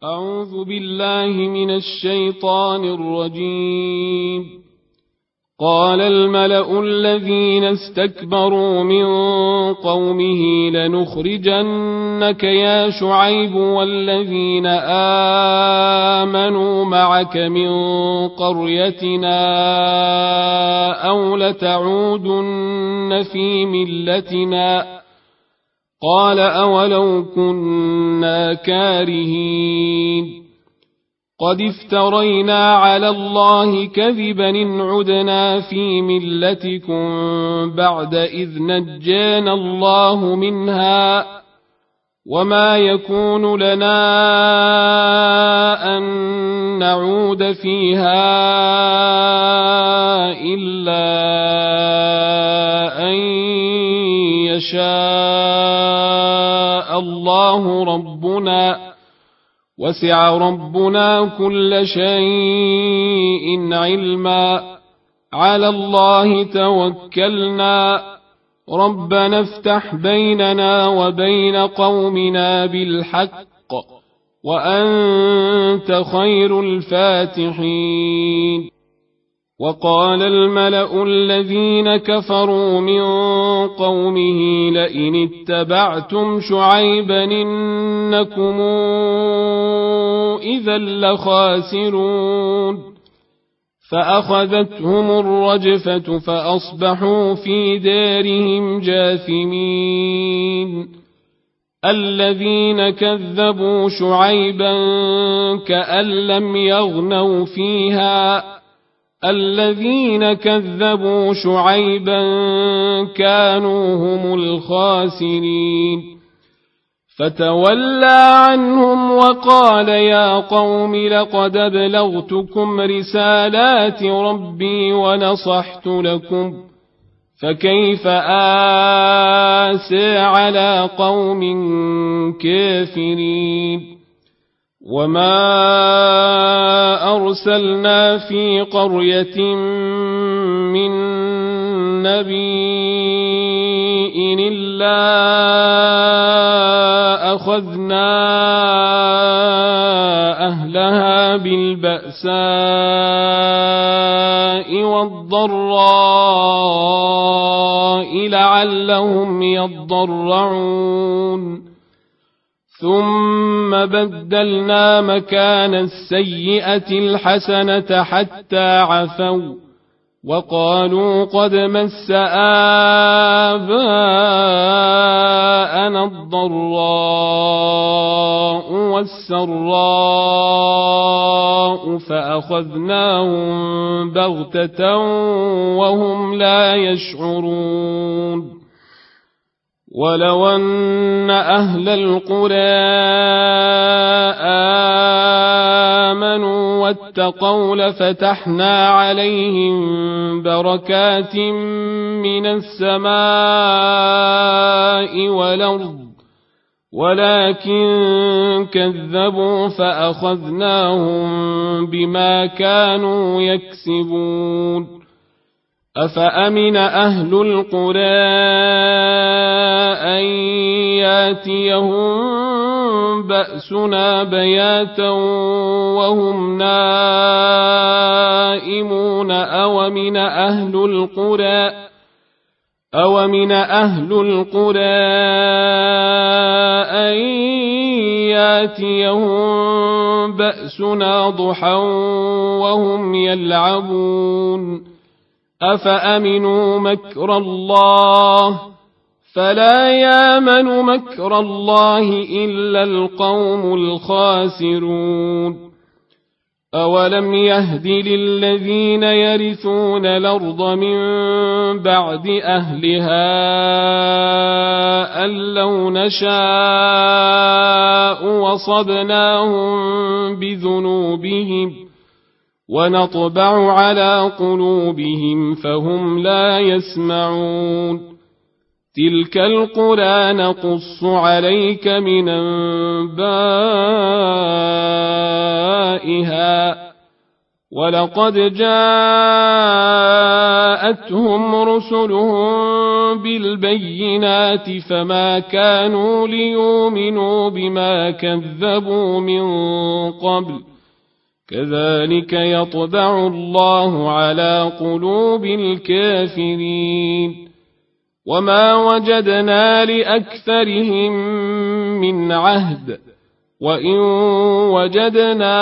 أعوذ بالله من الشيطان الرجيم. قال الملأ الذين استكبروا من قومه لنخرجنك يا شعيب والذين آمنوا معك من قريتنا أو لتعودن في ملتنا قال أولو كنا كارهين قد افترينا على الله كذبا إن عدنا في ملتكم بعد إذ نجانا الله منها وما يكون لنا أن نعود فيها إلا أن يشاء الله ربنا وسع ربنا كل شيء علما على الله توكلنا ربنا افتح بيننا وبين قومنا بالحق وأنت خير الفاتحين. وقال الملأ الذين كفروا من قومه لئن اتبعتم شعيبا إنكم إذا لخاسرون فأخذتهم الرجفة فأصبحوا في دارهم جاثمين. الذين كذبوا شعيبا كأن لم يغنوا فيها الذين كذبوا شعيبا كانوا هم الخاسرين. فتولى عنهم وقال يا قوم لقد أبلغتكم رسالات ربي ونصحت لكم فكيف آسى على قوم كافرين. وما أرسلنا في قرية من نبي إلا أخذنا أهلها بالبأساء والضراء لعلهم يضرعون ثم بدلنا مكان السيئة الحسنة حتى عفوا وقالوا قد مس آباءنا الضراء والسراء فأخذناهم بغتة وهم لا يشعرون. ولو أن أهل القرى آمنوا واتقوا لفتحنا عليهم بركات من السماء والأرض ولكن كذبوا فأخذناهم بما كانوا يكسبون. أفأمن أهل القرى أن ياتيهم بأسنا بياتا وهم نائمون أومن أهل القرى أن ياتيهم بأسنا ضحى وهم يلعبون. أفأمنوا مكر الله فلا يامن مكر الله إلا القوم الخاسرون. أولم يهد للذين يرثون الأرض من بعد أهلها أن لو نشاء وصبناهم بذنوبهم ونطبع على قلوبهم فهم لا يسمعون. تلك القرى نقص عليك من أنبائها ولقد جاءتهم رسلهم بالبينات فما كانوا ليؤمنوا بما كذبوا من قبل كذلك يطبع الله على قلوب الكافرين وما وجدنا لأكثرهم من عهد وإن وجدنا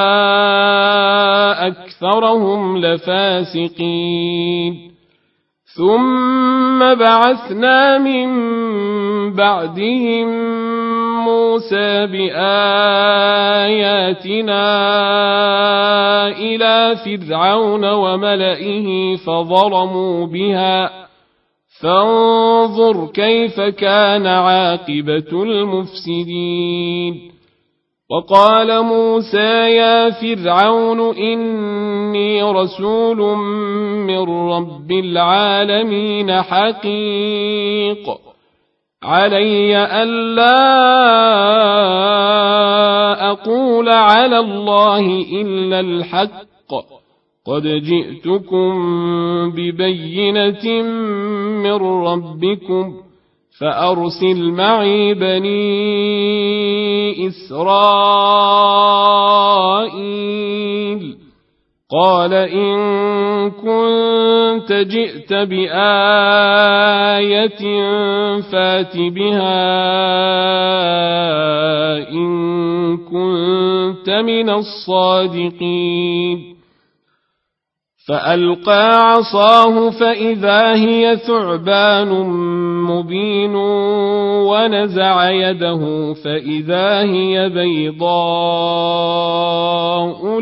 أكثرهم لفاسقين ثم بعثنا من بعدهم موسى بآياتنا إلى فرعون وملئه فظلموا بها فانظر كيف كان عاقبة المفسدين وقال موسى يا فرعون إني رسول من رب العالمين حقيق علي ألا أقول على الله إلا الحق قد جئتكم ببينة من ربكم فأرسل معي بني إسرائيل قال إن كنت جئت بآية فات بها إن كنت من الصادقين فألقى عصاه فإذا هي ثعبان مبين ونزع يده فإذا هي بيضاء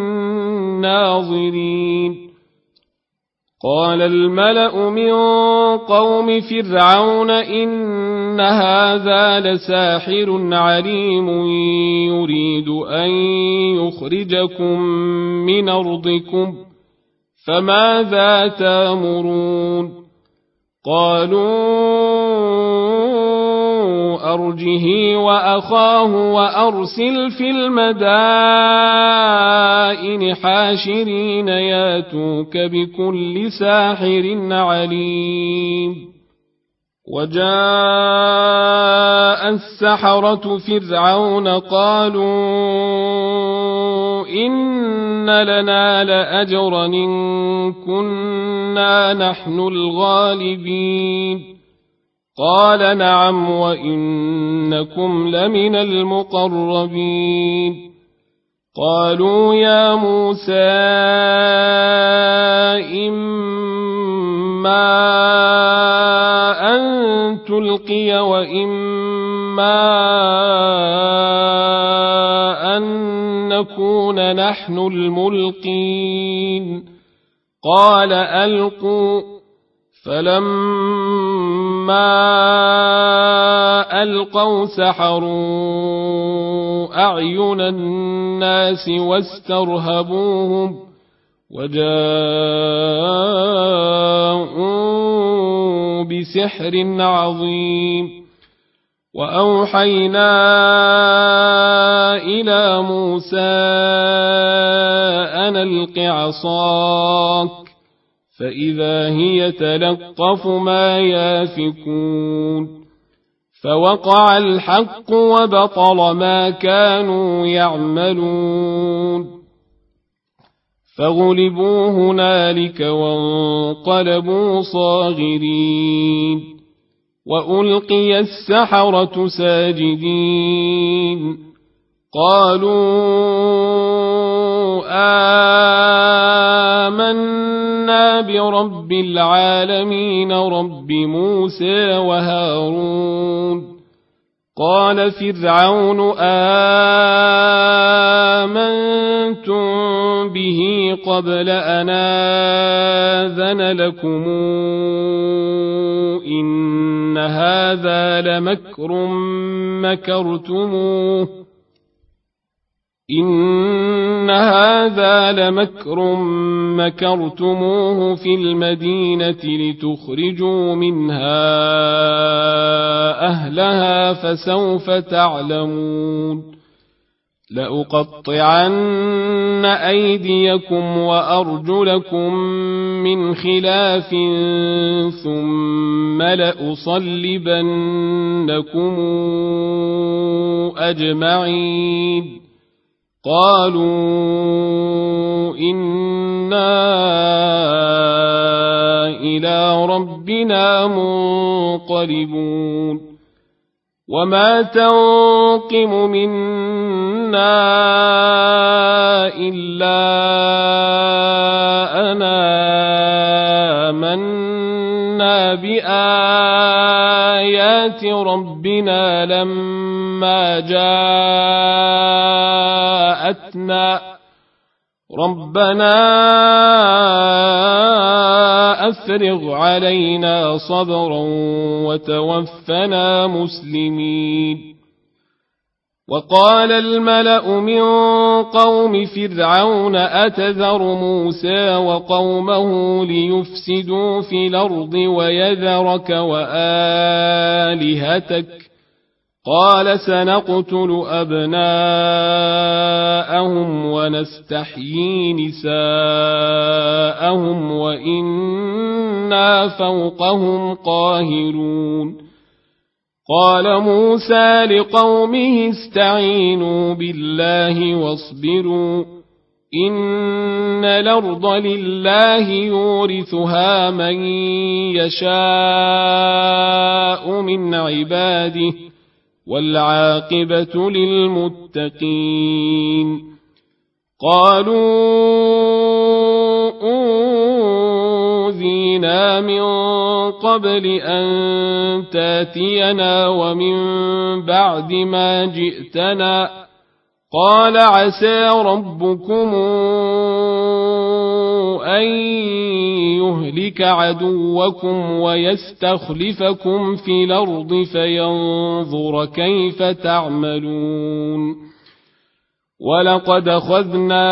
للناظرين قال الملأ من قوم فرعون إن هذا لساحر عليم يريد أن يخرجكم من أرضكم فماذا تأمرون قالوا أرجه وأخاه وأرسل في المدائن حاشرين ياتوك بكل ساحر عليم وجاء السحرة فرعون قالوا إن لنا لأجرا إن كنا نحن الغالبين قال نعم وإنكم لمن المقربين قالوا يا موسى إما أن تلقي وإما أن نكون نحن الملقين قال ألقوا فلما ألقوا سحروا أعين الناس واسترهبوهم وجاءوا بسحر عظيم وأوحينا إلى موسى أن ألق عصاك فإذا هي تلقف ما يافكون فوقع الحق وبطل ما كانوا يعملون فغلبوا هنالك وانقلبوا صاغرين وألقي السحرة ساجدين قالوا آمنا برب العالمين رب موسى وهارون قال فرعون آمنتم به قبل أن آذن لكم إن هذا لمكر مكرتموه في المدينة لتخرجوا منها أهلها فسوف تعلمون لأقطعن أيديكم وأرجلكم من خلاف ثم لأصلبنكم أجمعين قالوا إنا إلى ربنا منقلبون وما تنقم منا إلا أنا آمنا بآيات ربنا لما جاءتنا ربنا أفرغ علينا صبرا وتوفنا مسلمين وقال الملأ من قوم فرعون أتذر موسى وقومه ليفسدوا في الأرض ويذرك وآلهتك قال سنقتل أبناءهم ونستحيي نساءهم وإنا فوقهم قاهرون قال موسى لقومه استعينوا بالله واصبروا إن الأرض لله يورثها من يشاء من عباده والعاقبة للمتقين قالوا أوذينا من قبل أن تاتينا ومن بعد ما جئتنا قال عسى ربكم أن يهلك عدوكم ويستخلفكم في الأرض فينظر كيف تعملون ولقد أخذنا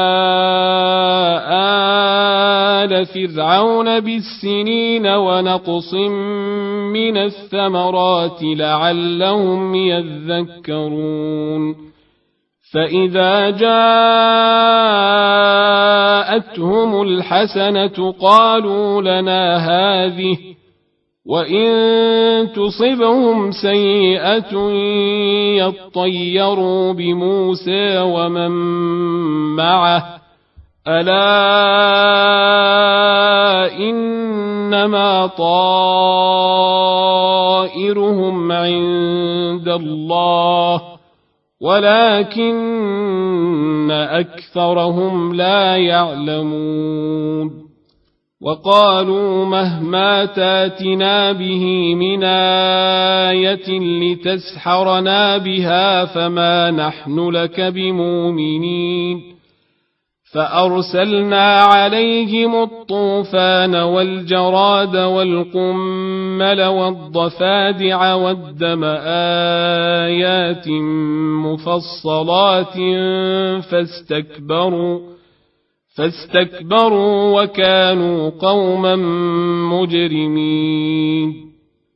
آل فرعون بالسنين ونقص من الثمرات لعلهم يذكرون فإذا جاءتهم الحسنة قالوا لنا هذه وإن تصبهم سيئة يطيروا بموسى ومن معه ألا إنما طائرهم عند الله ولكن أكثرهم لا يعلمون وقالوا مهما تاتنا به من آية لتسحرنا بها فما نحن لك بمؤمنين فأرسلنا عليهم الطوفان والجراد والقمل والضفادع والدم آيات مفصلات فاستكبروا وكانوا قوما مجرمين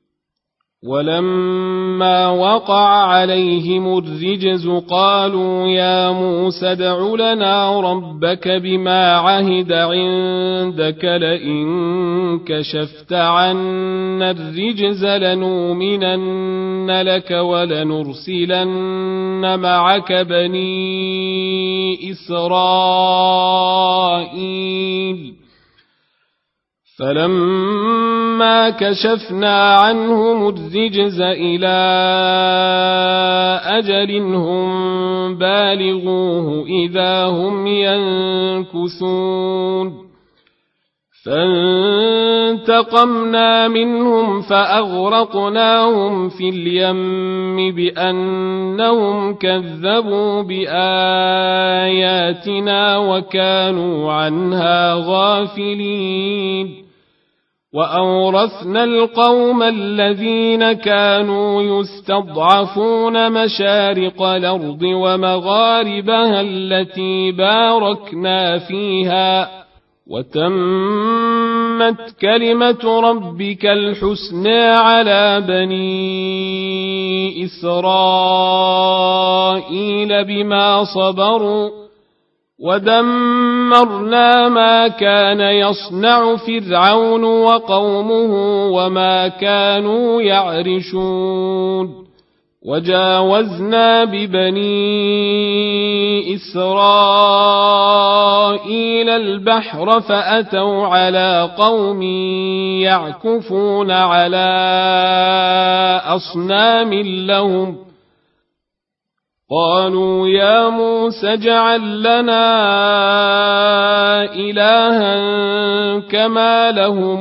ولما وقع عليهم الرجز قالوا يا موسى ادع لنا ربك بما عهد عندك لئن كشفت عنا الرجز لنؤمنن لك ولنرسلن معك بني إسرائيل فلما كشفنا عنهم الرجز إلى أجل هم بالغوه إذا هم ينكثون فانتقمنا منهم فأغرقناهم في اليم بأنهم كذبوا بآياتنا وكانوا عنها غافلين وأورثنا القوم الذين كانوا يستضعفون مشارق الأرض ومغاربها التي باركنا فيها وتمت وتمت كلمة ربك الحسنى على بني إسرائيل بما صبروا ودمرنا ما كان يصنع فرعون وقومه وما كانوا يعرشون وجاوزنا ببني إسرائيل البحر فأتوا على قوم يعكفون على أصنام لهم قالوا يا موسى اجعل لنا إلها كما لهم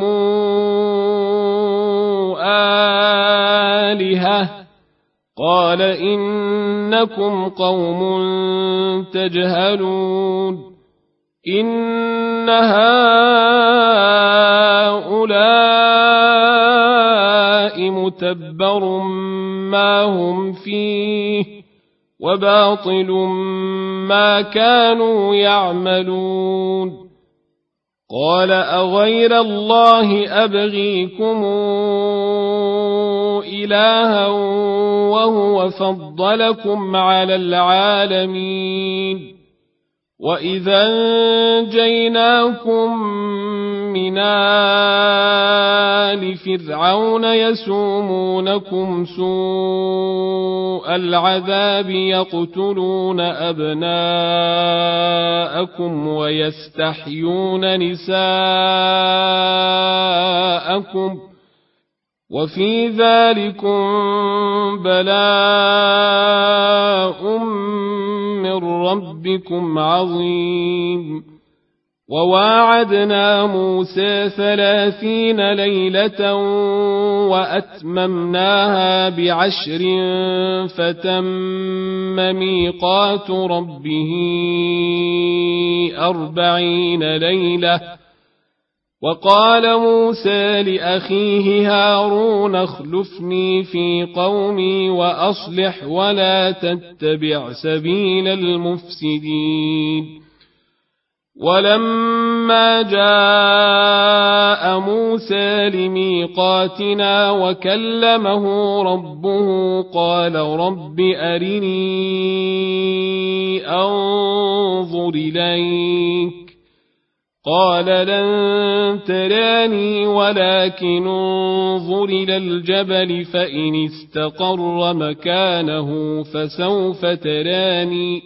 آلهة قال إنكم قوم تجهلون إن هؤلاء متبر ما هم فيه وباطل ما كانوا يعملون قال أغير الله أبغيكم إلها وهو فضلكم على العالمين وإذا أنجيناكم من آل فرعون يسومونكم سوء العذاب يقتلون أبناءكم ويستحيون نساءكم وفي ذلكم بلاء من ربكم عظيم وواعدنا موسى 30 ليلة وأتممناها ب10 فتم ميقات ربه 40 ليلة وقال موسى لأخيه هارون اخلفني في قومي وأصلح ولا تتبع سبيل المفسدين ولما جاء موسى لميقاتنا وكلمه ربه قال رب أرني أنظر إليك قال لن تراني ولكن انظر إلى الجبل فإن استقر مكانه فسوف تراني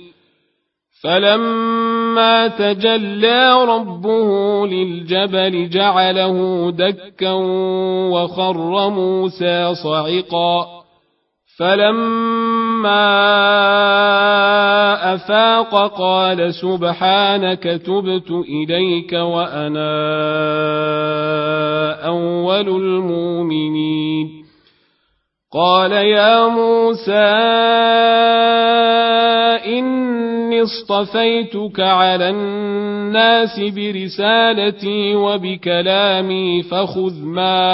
فلما تجلى ربه للجبل جعله دكا وخر موسى صعقا فلما أفاق قال سبحانك تبت إليك وأنا أول المؤمنين قال يا موسى إني اصطفيتك على الناس برسالتي وبكلامي فخذ ما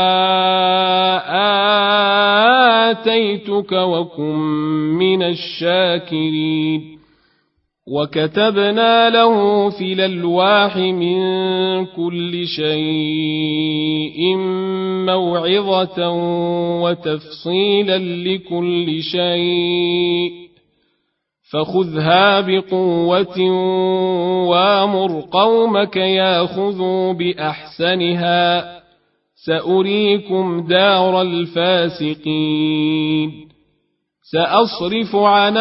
آتيتك وكن من الشاكرين وكتبنا له في الألواح من كل شيء موعظة وتفصيلا لكل شيء فخذها بقوة وامر قومك ياخذوا بأحسنها سأريكم دار الفاسقين سأصرف عن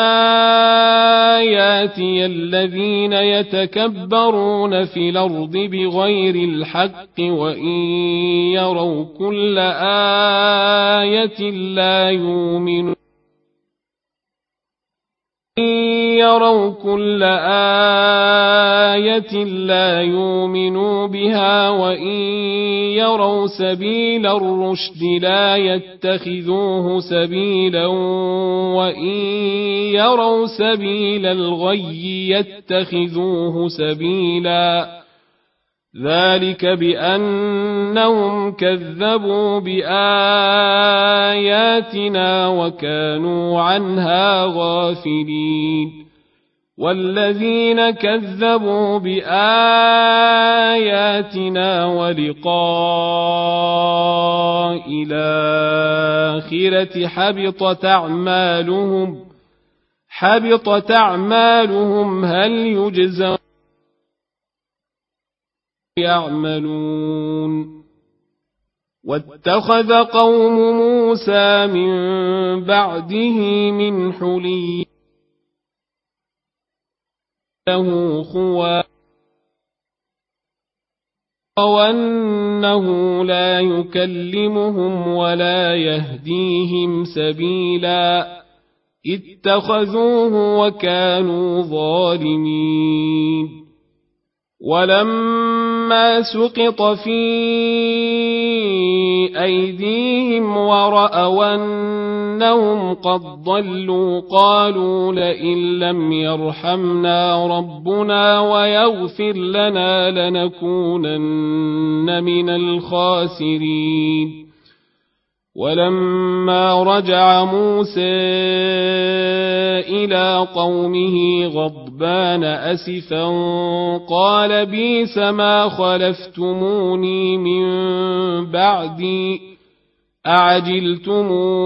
آياتي الذين يتكبرون في الأرض بغير الحق وإن يروا كل آية لا يؤمنون بها وإن يروا سبيل الرشد لا يتخذوه سبيلا وإن يروا سبيل الغي يتخذوه سبيلا ذلك بأنهم كذبوا بآياتنا وكانوا عنها غافلين والذين كذبوا بآياتنا ولقاء الآخرة حبطت أعمالهم هل يجزون يعملون. واتخذ قوم موسى من بعده من حلي له خوار وأنه لا يكلمهم ولا يهديهم سبيلا اتخذوه وكانوا ظالمين. ولما سقط في أيديهم ورأوا أنهم قد ضلوا قالوا لئن لم يرحمنا ربنا ويغفر لنا لنكونن من الخاسرين. ولما رجع موسى إلى قومه غضبان أسفا قال بئس ما خلفتموني من بعدي أعجلتم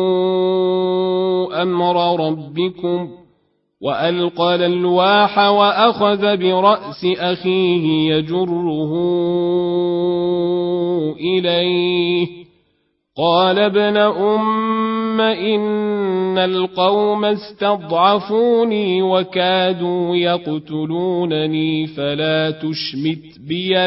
أمر ربكم. وألقى الألواح وأخذ برأس أخيه يجره إليه قال ابن أم إن القوم استضعفوني وكادوا يقتلونني فلا تشمت بي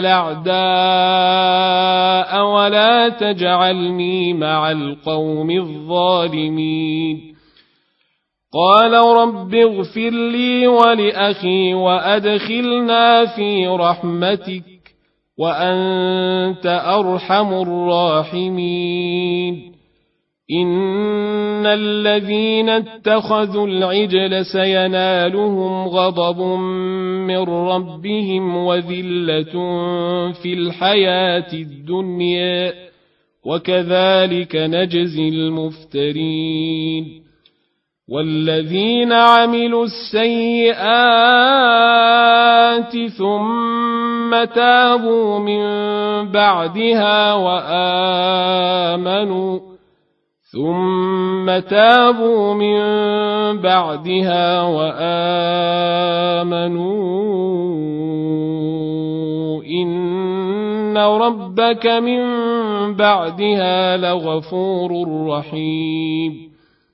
الأعداء ولا تجعلني مع القوم الظالمين. قال رب اغفر لي ولأخي وأدخلنا في رحمتك وأنت أرحم الراحمين. إن الذين اتخذوا العجل سينالهم غضب من ربهم وذلة في الحياة الدنيا وكذلك نجزي المفترين. والذين عملوا السيئات ثم تابوا من بعدها وآمنوا إن ربك من بعدها لغفور رحيم.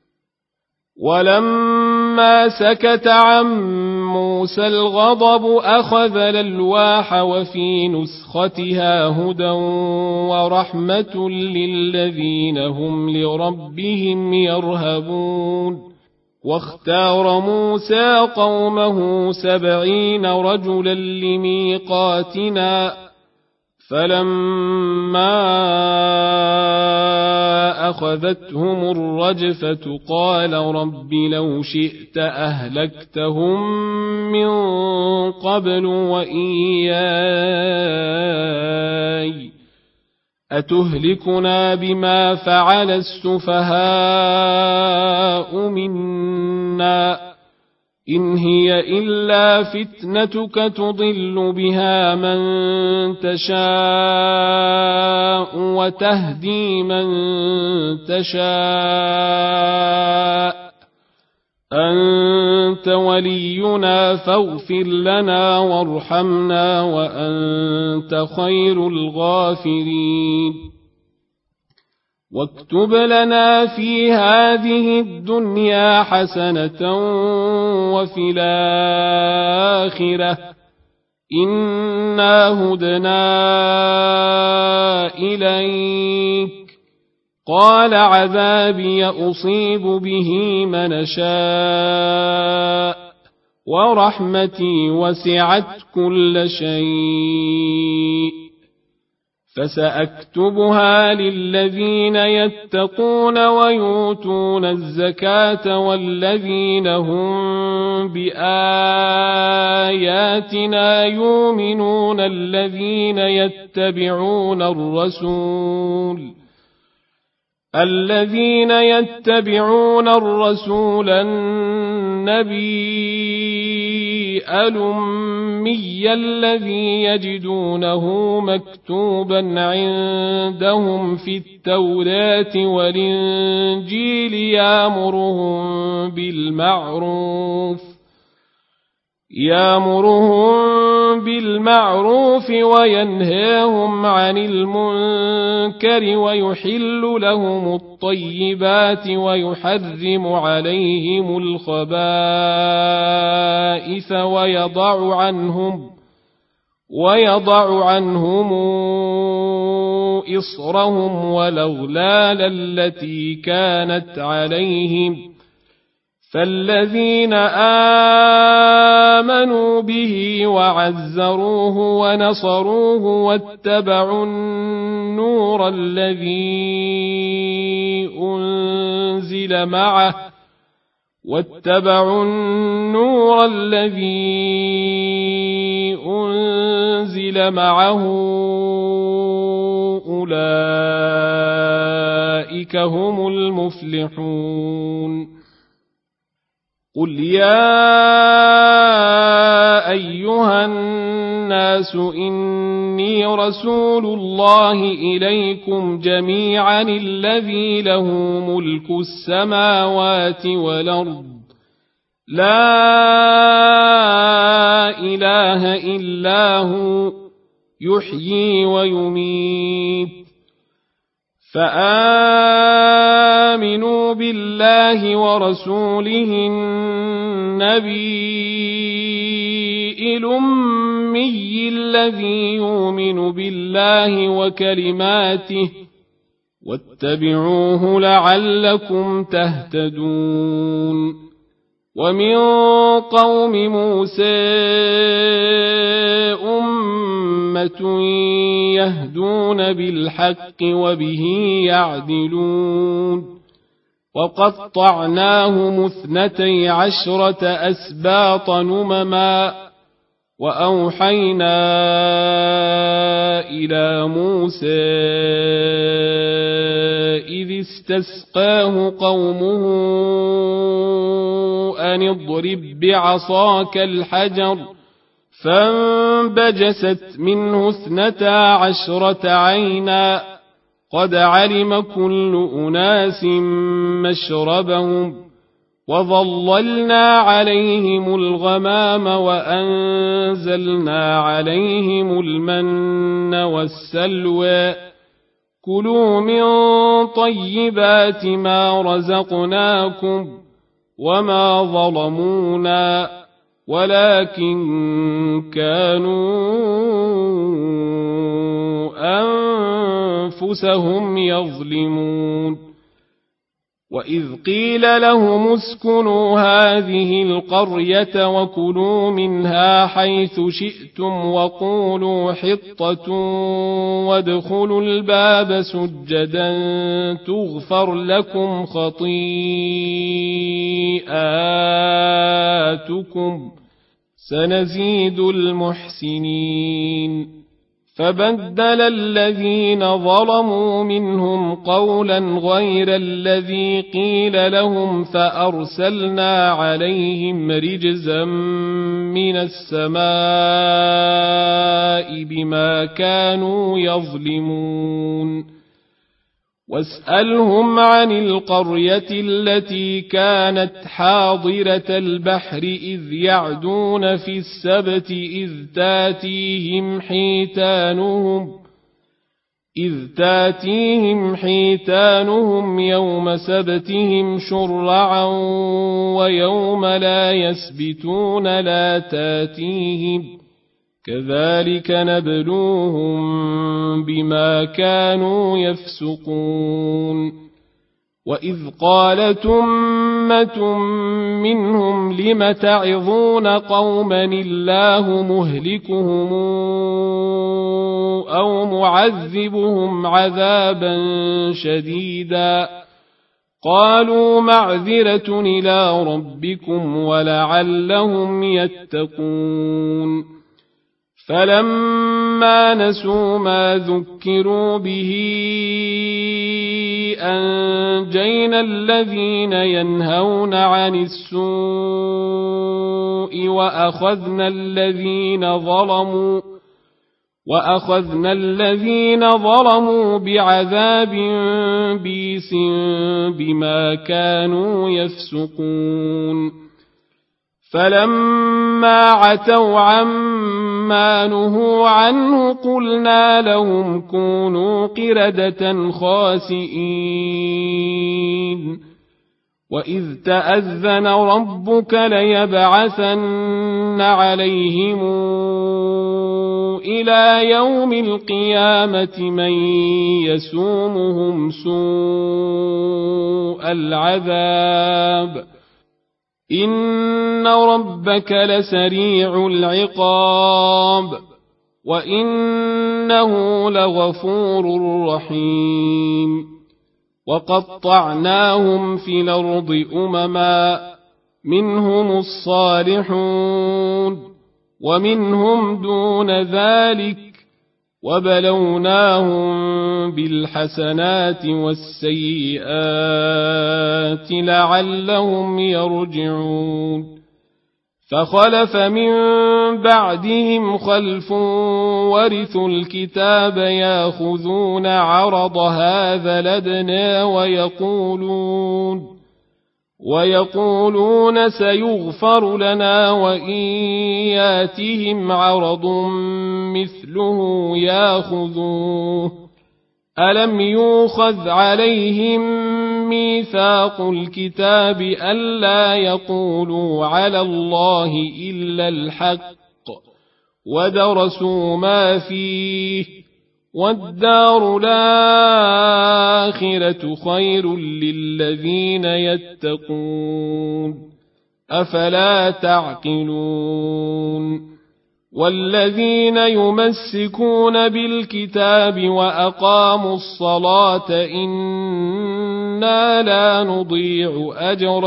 ولما سكت عن موسى الغضب أخذ الألواح وفي نسختها هدى ورحمة للذين هم لربهم يرهبون. واختار موسى قومه 70 رجلا لميقاتنا فلما أخذتهم الرجفة قال رب لو شئت أهلكتهم من قبل وإياي أتهلكنا بما فعل السفهاء منا إن هي إلا فتنتك تضل بها من تشاء وتهدي من تشاء أنت ولينا فاغفر لنا وارحمنا وأنت خير الغافرين. واكتب لنا في هذه الدنيا حسنة وفي الآخرة إنا هدنا إليك قال عذابي أصيب به من شاء ورحمتي وسعت كل شيء فسأكتبها للذين يتقون ويؤتون الزكاة والذين هم بآياتنا يؤمنون الذين يتبعون الرسول النبي الأمي الذي يجدونه مكتوبا عندهم في التوراة والإنجيل يأمرهم بالمعروف وينهاهم عن المنكر ويحل لهم الطيبات ويحرم عليهم الخبائث ويضع عنهم إصرهم والأغلال التي كانت عليهم فالذين آمنوا به وعزروه ونصروه واتبعوا النور الذي أنزل معه أولئك هم المفلحون قل يا أيها الناس إني رسول الله إليكم جميعا الذي له ملك السماوات والأرض لا إله إلا هو يحيي ويميت فآمنوا بالله ورسوله النبي الأمي الذي يؤمن بالله وكلماته واتبعوه لعلكم تهتدون ومن قوم موسى أمة يهدون بالحق وبه يعدلون وقطعناهم 12 أسباط نمما وأوحينا إلى موسى إذ استسقاه قومه أن اضرب بعصاك الحجر فانبجست منه 12 عينا قد علم كل أناس مشربهم وظللنا عليهم الغمام وأنزلنا عليهم المن والسلوى كلوا من طيبات ما رزقناكم وما ظلمونا ولكن كانوا أنفسهم يظلمون وإذ قيل لهم اسكنوا هذه القرية وكلوا منها حيث شئتم وقولوا حطة وادخلوا الباب سجدا تغفر لكم خطيئاتكم سنزيد المحسنين فبدل الذين ظلموا منهم قولا غير الذي قيل لهم فأرسلنا عليهم رجزا من السماء بما كانوا يظلمون واسألهم عن القرية التي كانت حاضرة البحر إذ يعدون في السبت إذ تاتيهم حيتانهم يوم سبتهم شرعا ويوم لا يسبتون لا تاتيهم كذلك نبلوهم بما كانوا يفسقون وإذ قالت أمة منهم لم تعظون قوما الله مهلكهم أو معذبهم عذابا شديدا قالوا معذرة إلى ربكم ولعلهم يتقون فلما نسوا ما ذكروا به أنجينا الذين ينهون عن السوء وأخذنا الذين ظلموا بعذاب بيس بما كانوا يفسقون فلما عتوا عما نهوا عنه قلنا لهم كونوا قردة خاسئين وإذ تأذن ربك ليبعثن عليهم إلى يوم القيامة من يسومهم سوء العذاب إن ربك لسريع العقاب وإنه لغفور رحيم وقطعناهم في الأرض أمما منهم الصالحون ومنهم دون ذلك وبلوناهم بالحسنات والسيئات لعلهم يرجعون فخلف من بعدهم خلف ورثوا الكتاب ياخذون عرض هذا الأدنى ويقولون سيغفر لنا وإن ياتهم عرض مثله ياخذوه ألم يؤخذ عليهم ميثاق الكتاب ألا يقولوا على الله إلا الحق ودرسوا ما فيه والدار الآخرة خير للذين يتقون أفلا تعقلون والذين يمسكون بالكتاب وأقاموا الصلاة إنا لا نضيع أجر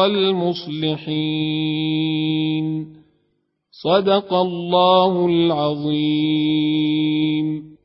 المصلحين صدق الله العظيم.